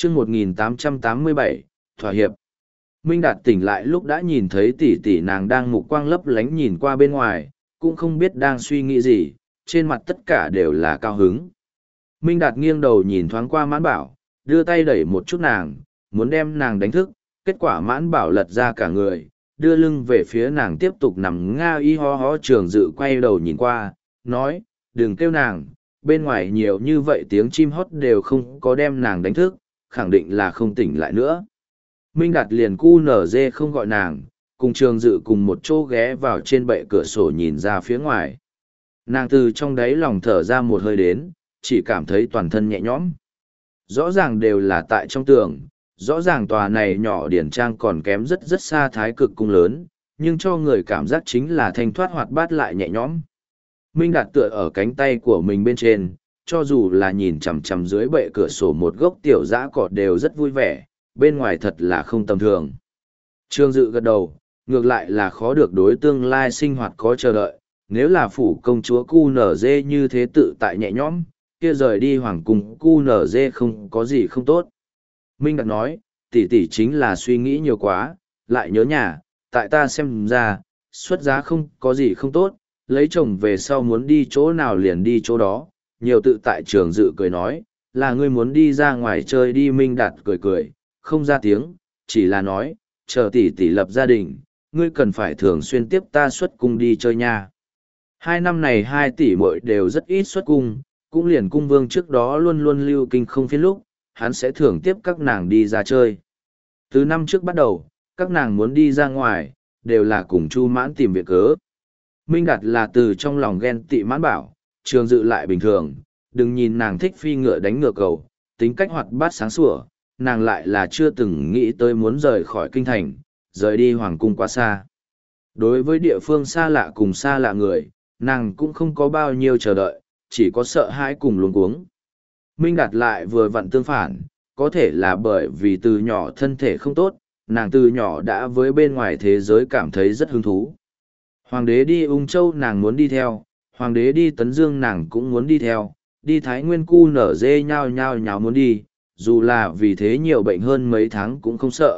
chương 1887, thỏa hiệp. Minh Đạt tỉnh lại lúc đã nhìn thấy tỷ tỷ nàng đang mục quang lấp lánh nhìn qua bên ngoài, cũng không biết đang suy nghĩ gì, trên mặt tất cả đều là cao hứng. Minh Đạt nghiêng đầu nhìn thoáng qua Mãn Bảo, đưa tay đẩy một chút nàng, muốn đem nàng đánh thức, kết quả Mãn Bảo lật ra cả người, đưa lưng về phía nàng tiếp tục nằm nga y ho ho. Trường Dự quay đầu nhìn qua, nói, đừng kêu nàng, bên ngoài nhiều như vậy tiếng chim hót đều không có đem nàng đánh thức, khẳng định là không tỉnh lại nữa. Minh Đạt liền cu nở dê không gọi nàng, cùng Trường Dự cùng một chỗ ghé vào trên bệ cửa sổ nhìn ra phía ngoài. Nàng từ trong đáy lòng thở ra một hơi đến, chỉ cảm thấy toàn thân nhẹ nhõm. Rõ ràng đều là tại trong tường, rõ ràng tòa này nhỏ điển trang còn kém rất rất xa Thái Cực cung lớn, nhưng cho người cảm giác chính là thanh thoát hoạt bát lại nhẹ nhõm. Minh Đạt tựa ở cánh tay của mình bên trên, cho dù là nhìn chằm chằm dưới bệ cửa sổ một gốc tiểu dã cỏ đều rất vui vẻ, bên ngoài thật là không tầm thường. Trương Dự gật đầu, ngược lại là khó được đối tương lai sinh hoạt có chờ đợi, nếu là phủ công chúa cu nở dê như thế tự tại nhẹ nhõm, kia rời đi hoàng cung cu nở dê không có gì không tốt. Minh Đạt nói, tỷ tỷ chính là suy nghĩ nhiều quá, lại nhớ nhà, tại ta xem ra, xuất giá không có gì không tốt, lấy chồng về sau muốn đi chỗ nào liền đi chỗ đó, nhiều tự tại. Trường Dự cười nói, là ngươi muốn đi ra ngoài chơi đi. Minh Đạt cười cười, không ra tiếng, chỉ là nói, chờ tỷ tỷ lập gia đình, ngươi cần phải thường xuyên tiếp ta xuất cung đi chơi nha. 2 năm này 2 tỷ muội đều rất ít xuất cung, cũng liền cung vương trước đó luôn luôn lưu kinh không phiên lúc, hắn sẽ thường tiếp các nàng đi ra chơi. Từ năm trước bắt đầu, các nàng muốn đi ra ngoài, đều là cùng Chu Mãn tìm việc cớ. Minh Đạt là từ trong lòng ghen tị Mãn Bảo, Trường Dự lại bình thường, đừng nhìn nàng thích phi ngựa đánh ngựa cầu, tính cách hoạt bát sáng sủa, nàng lại là chưa từng nghĩ tới muốn rời khỏi kinh thành, rời đi hoàng cung quá xa. Đối với địa phương xa lạ cùng xa lạ người, nàng cũng không có bao nhiêu chờ đợi, chỉ có sợ hãi cùng luống cuống. Minh Đạt lại vừa vặn tương phản, có thể là bởi vì từ nhỏ thân thể không tốt, nàng từ nhỏ đã với bên ngoài thế giới cảm thấy rất hứng thú. Hoàng đế đi Ung Châu nàng muốn đi theo, hoàng đế đi Tấn Dương nàng cũng muốn đi theo, đi Thái Nguyên cu nở dê nhao nhao muốn đi, dù là vì thế nhiều bệnh hơn mấy tháng cũng không sợ.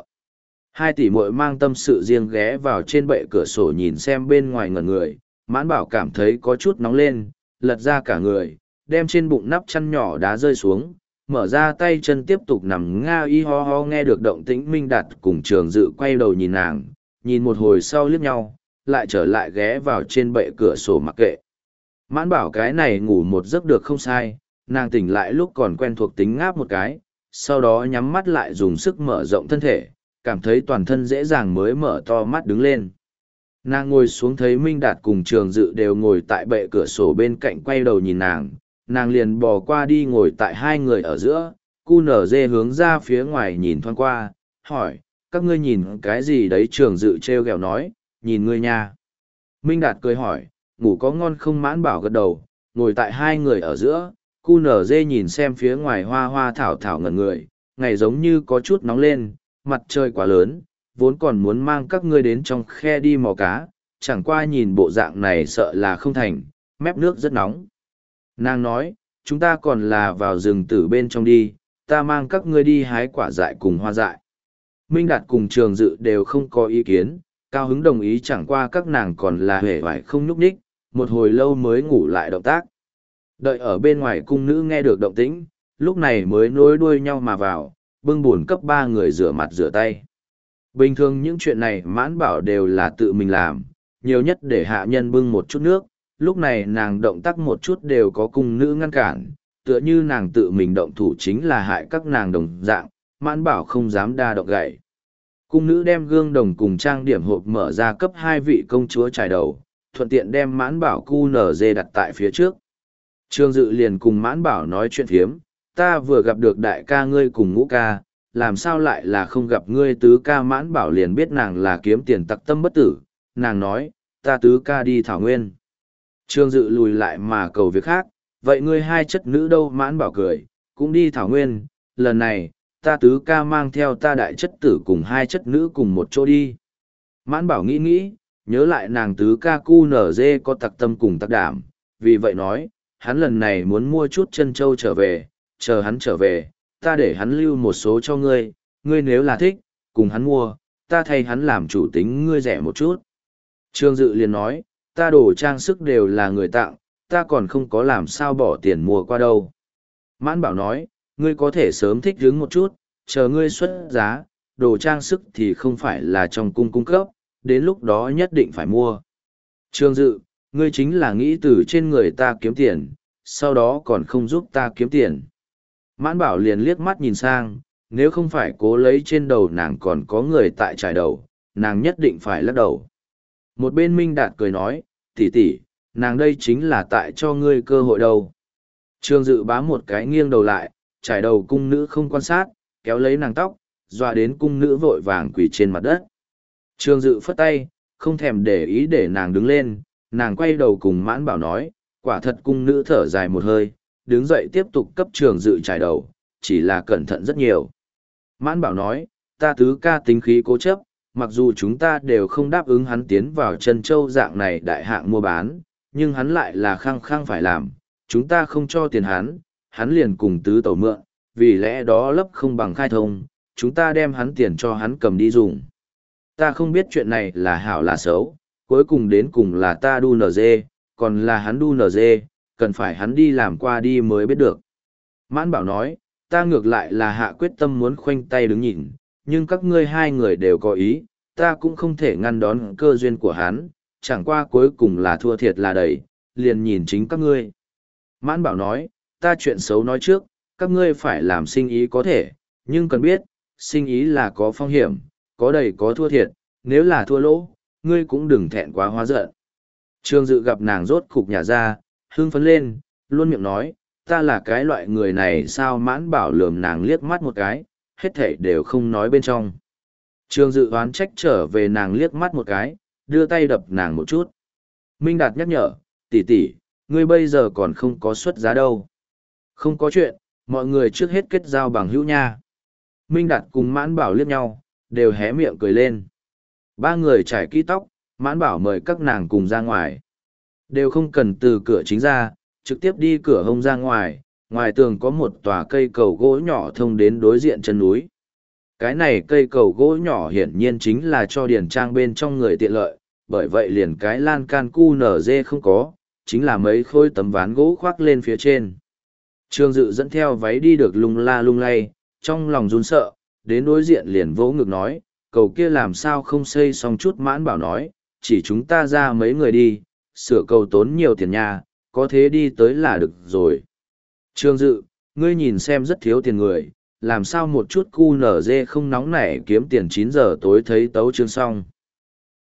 2 tỷ muội mang tâm sự riêng ghé vào trên bệ cửa sổ nhìn xem bên ngoài ngẩn người, Mãn Bảo cảm thấy có chút nóng lên, lật ra cả người, đem trên bụng nắp chăn nhỏ đá rơi xuống, mở ra tay chân tiếp tục nằm nga y ho ho. Nghe được động tĩnh, Minh Đạt cùng Trường Dự quay đầu nhìn nàng, nhìn một hồi sau liếc nhau, lại trở lại ghé vào trên bệ cửa sổ mặc kệ. Mãn Bảo cái này ngủ một giấc được không sai, nàng tỉnh lại lúc còn quen thuộc tính ngáp một cái, sau đó nhắm mắt lại dùng sức mở rộng thân thể, cảm thấy toàn thân dễ dàng mới mở to mắt đứng lên. Nàng ngồi xuống thấy Minh Đạt cùng Trường Dự đều ngồi tại bệ cửa sổ bên cạnh quay đầu nhìn nàng liền bò qua đi ngồi tại 2 người ở giữa, cu nở dê hướng ra phía ngoài nhìn thoáng qua, hỏi, các ngươi nhìn cái gì đấy? Trường Dự trêu ghẹo nói, nhìn ngươi nha. Minh Đạt cười hỏi, ngủ có ngon không? Mãn Bảo gật đầu, ngồi tại 2 người ở giữa, cu nở dê nhìn xem phía ngoài hoa hoa thảo thảo ngẩn người, ngày giống như có chút nóng lên, mặt trời quá lớn, vốn còn muốn mang các ngươi đến trong khe đi mò cá, chẳng qua nhìn bộ dạng này sợ là không thành, mép nước rất nóng. Nàng nói, chúng ta còn là vào rừng tử bên trong đi, ta mang các ngươi đi hái quả dại cùng hoa dại. Minh Đạt cùng Trường Dự đều không có ý kiến, cao hứng đồng ý, chẳng qua các nàng còn là hề vải không nhúc nhích, một hồi lâu mới ngủ lại động tác. Đợi ở bên ngoài cung nữ nghe được động tĩnh, lúc này mới nối đuôi nhau mà vào, bưng buồn cấp 3 người rửa mặt rửa tay. Bình thường những chuyện này Mãn Bảo đều là tự mình làm, nhiều nhất để hạ nhân bưng một chút nước, lúc này nàng động tác một chút đều có cung nữ ngăn cản, tựa như nàng tự mình động thủ chính là hại các nàng đồng dạng, Mãn Bảo không dám đa động gậy. Cung nữ đem gương đồng cùng trang điểm hộp mở ra cấp 2 vị công chúa trải đầu, thuận tiện đem Mãn Bảo cu nở dê đặt tại phía trước. Trương Dự liền cùng Mãn Bảo nói chuyện phiếm, ta vừa gặp được đại ca ngươi cùng ngũ ca, làm sao lại là không gặp ngươi tứ ca? Mãn Bảo liền biết nàng là kiếm tiền tặc tâm bất tử, nàng nói, ta tứ ca đi Thảo Nguyên. Trương Dự lùi lại mà cầu việc khác, vậy ngươi 2 chất nữ đâu? Mãn Bảo cười, cũng đi Thảo Nguyên, lần này, ta tứ ca mang theo ta đại chất tử cùng 2 chất nữ cùng một chỗ đi. Mãn Bảo nghĩ nghĩ, nhớ lại nàng tứ ca cu nở dê có tặc tâm cùng tặc đảm, vì vậy nói, hắn lần này muốn mua chút chân châu trở về, chờ hắn trở về, ta để hắn lưu một số cho ngươi, ngươi nếu là thích, cùng hắn mua, ta thay hắn làm chủ tính ngươi rẻ một chút. Trương Dự liền nói, ta đồ trang sức đều là người tặng, ta còn không có làm sao bỏ tiền mua qua đâu. Mãn Bảo nói, ngươi có thể sớm thích hứng một chút, chờ ngươi xuất giá, đồ trang sức thì không phải là trong cung cung cấp, đến lúc đó nhất định phải mua. Trương Dự, ngươi chính là nghĩ từ trên người ta kiếm tiền, sau đó còn không giúp ta kiếm tiền. Mãn Bảo liền liếc mắt nhìn sang, nếu không phải cố lấy trên đầu nàng còn có người tại trải đầu, nàng nhất định phải lắc đầu. Một bên Minh Đạt cười nói, tỷ tỷ, nàng đây chính là tại cho ngươi cơ hội đâu. Trương Dự bám một cái nghiêng đầu lại, trải đầu cung nữ không quan sát, kéo lấy nàng tóc, dọa đến cung nữ vội vàng quỳ trên mặt đất. Trương Dự phất tay, không thèm để ý để nàng đứng lên, nàng quay đầu cùng Mãn Bảo nói, quả thật cung nữ thở dài một hơi, đứng dậy tiếp tục cấp Trương Dự trải đầu, chỉ là cẩn thận rất nhiều. Mãn Bảo nói, ta tứ ca tính khí cố chấp, mặc dù chúng ta đều không đáp ứng hắn tiến vào Trân Châu dạng này đại hạng mua bán, nhưng hắn lại là khăng khăng phải làm, chúng ta không cho tiền hắn liền cùng tứ tẩu mượn, vì lẽ đó lấp không bằng khai thông, chúng ta đem hắn tiền cho hắn cầm đi dùng. Ta không biết chuyện này là hảo là xấu, cuối cùng đến cùng là ta đu nở dê, còn là hắn đu nở dê, cần phải hắn đi làm qua đi mới biết được. Mãn Bảo nói, ta ngược lại là hạ quyết tâm muốn khoanh tay đứng nhìn, nhưng các ngươi hai người đều có ý, ta cũng không thể ngăn đón cơ duyên của hắn, chẳng qua cuối cùng là thua thiệt là đầy, liền nhìn chính các ngươi. Mãn Bảo nói, ta chuyện xấu nói trước, các ngươi phải làm sinh ý có thể, nhưng cần biết, sinh ý là có phong hiểm, có đầy có thua thiệt, nếu là thua lỗ, ngươi cũng đừng thẹn quá hóa giận. Trương Dự gặp nàng rốt cục nhả ra, hưng phấn lên, luôn miệng nói, ta là cái loại người này sao? Mãn Bảo lườm nàng liếc mắt một cái, hết thảy đều không nói bên trong. Trương Dự oán trách trở về nàng liếc mắt một cái, đưa tay đập nàng một chút. Minh Đạt nhắc nhở, tỷ tỷ, ngươi bây giờ còn không có xuất giá đâu. Không có chuyện, mọi người trước hết kết giao bằng hữu nha. Minh Đạt cùng Mãn Bảo liếc nhau, đều hé miệng cười lên. Ba người trải kỹ tóc, Mãn Bảo mời các nàng cùng ra ngoài. Đều không cần từ cửa chính ra, trực tiếp đi cửa hông ra ngoài, ngoài tường có một tòa cây cầu gỗ nhỏ thông đến đối diện chân núi. Cái này cây cầu gỗ nhỏ hiển nhiên chính là cho điển trang bên trong người tiện lợi, bởi vậy liền cái lan can cu nở dê không có, chính là mấy khối tấm ván gỗ khoác lên phía trên. Trương Dự dẫn theo váy đi được lung la lung lay, trong lòng run sợ, đến đối diện liền vỗ ngực nói, cầu kia làm sao không xây xong chút. Mãn Bảo nói, chỉ chúng ta ra mấy người đi, sửa cầu tốn nhiều tiền nhà, có thế đi tới là được rồi. Trương Dự, ngươi nhìn xem rất thiếu tiền người, làm sao một chút cu nở dê không nóng nảy kiếm tiền 9 giờ tối thấy tấu chương xong.